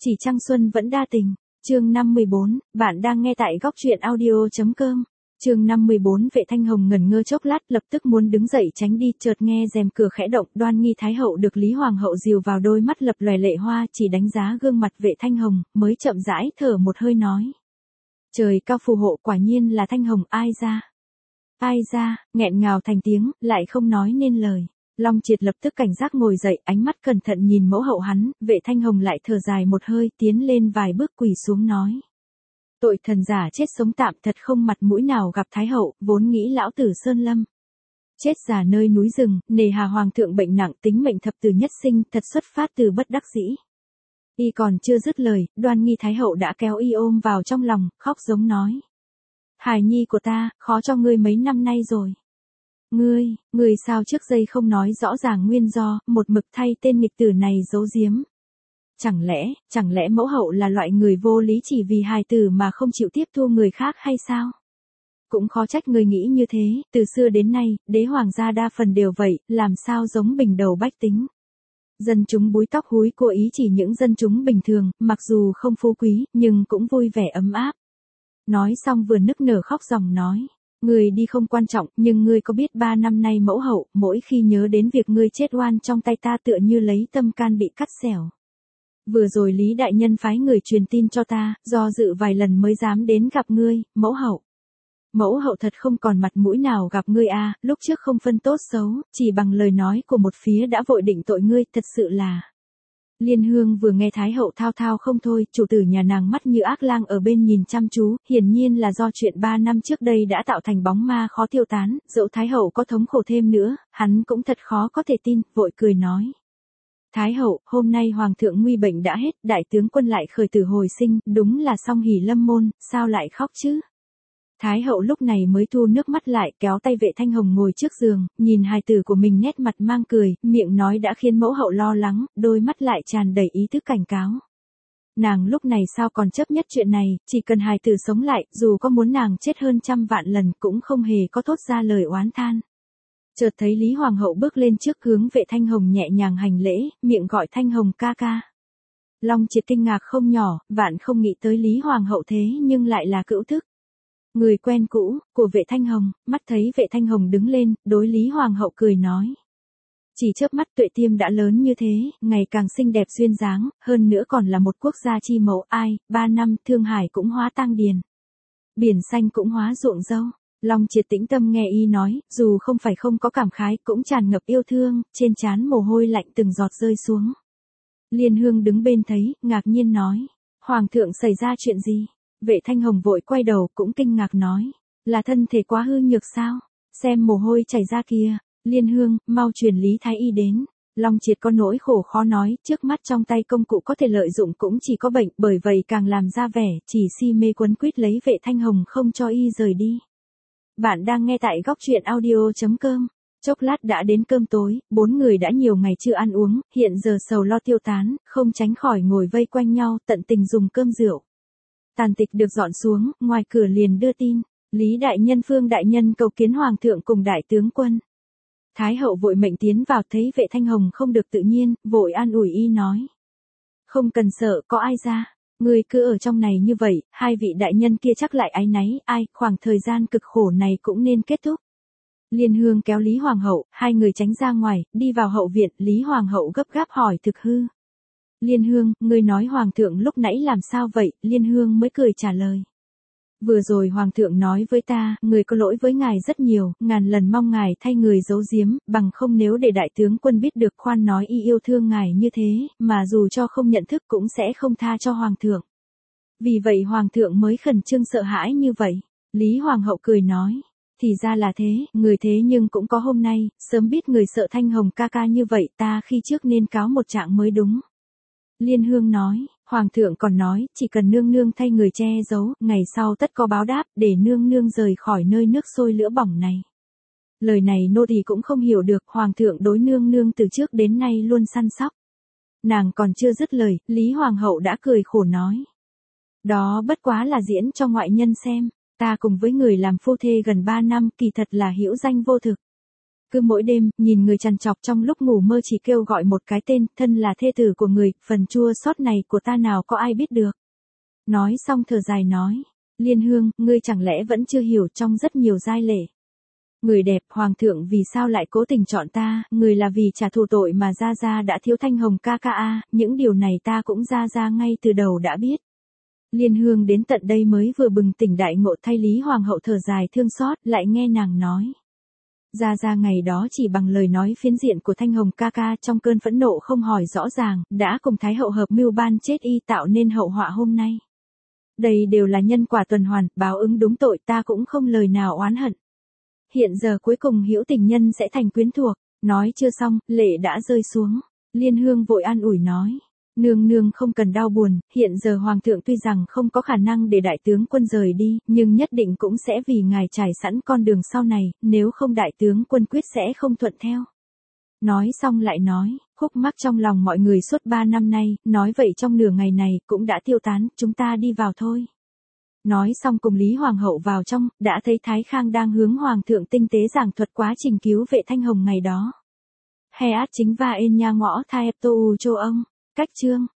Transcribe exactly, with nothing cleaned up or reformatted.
Chỉ Trăng Xuân vẫn đa tình. Chương năm mươi bốn, bạn đang nghe tại góc truyện audio chấm com. Chương năm mươi bốn, Vệ Thanh Hồng ngẩn ngơ chốc lát, lập tức muốn đứng dậy tránh đi, chợt nghe rèm cửa khẽ động, Đoan Nghi Thái hậu được Lý Hoàng hậu dìu vào, đôi mắt lập lòe lệ hoa, chỉ đánh giá gương mặt Vệ Thanh Hồng, mới chậm rãi thở một hơi nói: Trời cao phù hộ, quả nhiên là Thanh Hồng, ai ra? Ai ra? Nghẹn ngào thành tiếng, lại không nói nên lời. Long Triệt lập tức cảnh giác ngồi dậy, ánh mắt cẩn thận nhìn mẫu hậu hắn, Vệ Thanh Hồng lại thở dài một hơi, tiến lên vài bước quỳ xuống nói: Tội thần giả chết sống tạm, thật không mặt mũi nào gặp Thái hậu, vốn nghĩ lão tử Sơn Lâm chết già nơi núi rừng, nề hà hoàng thượng bệnh nặng, tính mệnh thập tử nhất sinh, thật xuất phát từ bất đắc dĩ. Y còn chưa dứt lời, Đoan Nghi Thái hậu đã kéo y ôm vào trong lòng, khóc giống nói: Hài nhi của ta, khó cho ngươi mấy năm nay rồi. Ngươi, ngươi sao trước đây không nói rõ ràng nguyên do, một mực thay tên nghịch tử này giấu giếm. Chẳng lẽ, chẳng lẽ mẫu hậu là loại người vô lý chỉ vì hài tử mà không chịu tiếp thu người khác hay sao? Cũng khó trách người nghĩ như thế, từ xưa đến nay, đế hoàng gia đa phần đều vậy, làm sao giống bình đầu bách tính. Dân chúng búi tóc húi cua ý chỉ những dân chúng bình thường, mặc dù không phú quý, nhưng cũng vui vẻ ấm áp. Nói xong vừa nức nở khóc ròng nói: Ngươi đi không quan trọng, nhưng ngươi có biết ba năm nay mẫu hậu, mỗi khi nhớ đến việc ngươi chết oan trong tay ta tựa như lấy tâm can bị cắt xẻo. Vừa rồi Lý đại nhân phái người truyền tin cho ta, do dự vài lần mới dám đến gặp ngươi, mẫu hậu. Mẫu hậu thật không còn mặt mũi nào gặp ngươi a, lúc trước không phân tốt xấu, chỉ bằng lời nói của một phía đã vội định tội ngươi, thật sự là. Liên Hương vừa nghe Thái hậu thao thao không thôi, chủ tử nhà nàng mắt như ác lang ở bên nhìn chăm chú, hiển nhiên là do chuyện ba năm trước đây đã tạo thành bóng ma khó tiêu tán, dẫu Thái hậu có thống khổ thêm nữa, hắn cũng thật khó có thể tin, vội cười nói: Thái hậu, hôm nay hoàng thượng nguy bệnh đã hết, đại tướng quân lại khởi tử hồi sinh, đúng là song hỷ lâm môn, sao lại khóc chứ? Thái hậu lúc này mới thu nước mắt lại, kéo tay Vệ Thanh Hồng ngồi trước giường, nhìn hài tử của mình nét mặt mang cười, miệng nói đã khiến mẫu hậu lo lắng, đôi mắt lại tràn đầy ý thức cảnh cáo. Nàng lúc này sao còn chấp nhất chuyện này, chỉ cần hài tử sống lại, dù có muốn nàng chết hơn trăm vạn lần cũng không hề có thốt ra lời oán than. Chợt thấy Lý Hoàng hậu bước lên trước hướng Vệ Thanh Hồng nhẹ nhàng hành lễ, miệng gọi Thanh Hồng ca ca. Long Triệt kinh ngạc không nhỏ, vạn không nghĩ tới Lý Hoàng hậu thế nhưng lại là cữu thức. Người quen cũ, của Vệ Thanh Hồng, mắt thấy Vệ Thanh Hồng đứng lên, đối Lý Hoàng hậu cười nói. Chỉ chớp mắt Tuệ Tiêm đã lớn như thế, ngày càng xinh đẹp duyên dáng, hơn nữa còn là một quốc gia chi mẫu, ai, ba năm Thương Hải cũng hóa tang điền. Biển xanh cũng hóa ruộng dâu. Long Triệt tĩnh tâm nghe y nói, dù không phải không có cảm khái, cũng tràn ngập yêu thương, trên trán mồ hôi lạnh từng giọt rơi xuống. Liên Hương đứng bên thấy, ngạc nhiên nói, Hoàng thượng xảy ra chuyện gì? Vệ Thanh Hồng vội quay đầu, cũng kinh ngạc nói, là thân thể quá hư nhược sao? Xem mồ hôi chảy ra kìa. Liên Hương, mau truyền Lý Thái y đến. Long Triệt có nỗi khổ khó nói, trước mắt trong tay công cụ có thể lợi dụng cũng chỉ có bệnh, bởi vậy càng làm ra vẻ, chỉ si mê quấn quýt lấy Vệ Thanh Hồng không cho y rời đi. Bạn đang nghe tại góc truyện audio chấm com. Chốc lát đã đến cơm tối, bốn người đã nhiều ngày chưa ăn uống, hiện giờ sầu lo tiêu tán, không tránh khỏi ngồi vây quanh nhau, tận tình dùng cơm rượu. Tàn tịch được dọn xuống, ngoài cửa liền đưa tin, Lý đại nhân Phương đại nhân cầu kiến hoàng thượng cùng đại tướng quân. Thái hậu vội mệnh tiến vào, thấy Vệ Thanh Hồng không được tự nhiên, vội an ủi y nói. Không cần sợ, có ai ra. Người cứ ở trong này như vậy, hai vị đại nhân kia chắc lại áy náy, ai, khoảng thời gian cực khổ này cũng nên kết thúc. Liên Hương kéo Lý Hoàng hậu, hai người tránh ra ngoài, đi vào hậu viện, Lý Hoàng hậu gấp gáp hỏi thực hư. Liên Hương, người nói Hoàng thượng lúc nãy làm sao vậy? Liên Hương mới cười trả lời. Vừa rồi Hoàng thượng nói với ta, người có lỗi với ngài rất nhiều, ngàn lần mong ngài thay người giấu giếm, bằng không nếu để đại tướng quân biết được khoan nói y yêu thương ngài như thế, mà dù cho không nhận thức cũng sẽ không tha cho Hoàng thượng. Vì vậy Hoàng thượng mới khẩn trương sợ hãi như vậy. Lý Hoàng hậu cười nói, thì ra là thế, người thế nhưng cũng có hôm nay, sớm biết người sợ Thanh Hồng ca ca như vậy ta khi trước nên cáo một trạng mới đúng. Liên Hương nói, Hoàng thượng còn nói, chỉ cần nương nương thay người che giấu, ngày sau tất có báo đáp, để nương nương rời khỏi nơi nước sôi lửa bỏng này. Lời này nô tỳ cũng không hiểu được, Hoàng thượng đối nương nương từ trước đến nay luôn săn sóc. Nàng còn chưa dứt lời, Lý Hoàng hậu đã cười khổ nói. Đó bất quá là diễn cho ngoại nhân xem, ta cùng với người làm phu thê gần ba năm, kỳ thật là hữu danh vô thực. Cứ mỗi đêm, nhìn người trằn trọc trong lúc ngủ mơ chỉ kêu gọi một cái tên, thân là thê tử của người, phần chua xót này của ta nào có ai biết được. Nói xong thở dài nói, Liên Hương, ngươi chẳng lẽ vẫn chưa hiểu trong rất nhiều giai lệ. Người đẹp, hoàng thượng vì sao lại cố tình chọn ta, người là vì trả thù tội mà Gia Gia đã thiếu Thanh Hồng ca ca a, những điều này ta cũng Gia Gia ngay từ đầu đã biết. Liên Hương đến tận đây mới vừa bừng tỉnh đại ngộ, thay Lý Hoàng hậu thở dài thương xót, lại nghe nàng nói. Gia Gia ngày đó chỉ bằng lời nói phiến diện của Thanh Hồng ca ca trong cơn phẫn nộ không hỏi rõ ràng, đã cùng Thái hậu hợp mưu ban chết y tạo nên hậu họa hôm nay. Đây đều là nhân quả tuần hoàn, báo ứng đúng tội, ta cũng không lời nào oán hận. Hiện giờ cuối cùng hữu tình nhân sẽ thành quyến thuộc, nói chưa xong, lệ đã rơi xuống. Liên Hương vội an ủi nói, nương nương không cần đau buồn, hiện giờ hoàng thượng tuy rằng không có khả năng để đại tướng quân rời đi, nhưng nhất định cũng sẽ vì ngài trải sẵn con đường sau này, nếu không đại tướng quân quyết sẽ không thuận theo. Nói xong lại nói, khúc mắc trong lòng mọi người suốt ba năm nay, nói vậy trong nửa ngày này cũng đã tiêu tán, chúng ta đi vào thôi. Nói xong cùng Lý Hoàng hậu vào trong, đã thấy Thái Khang đang hướng Hoàng thượng tinh tế giảng thuật quá trình cứu vệ Thanh Hồng ngày đó. He át chính và ên nha ngõ thai ép tô u chô ông. Cách chương.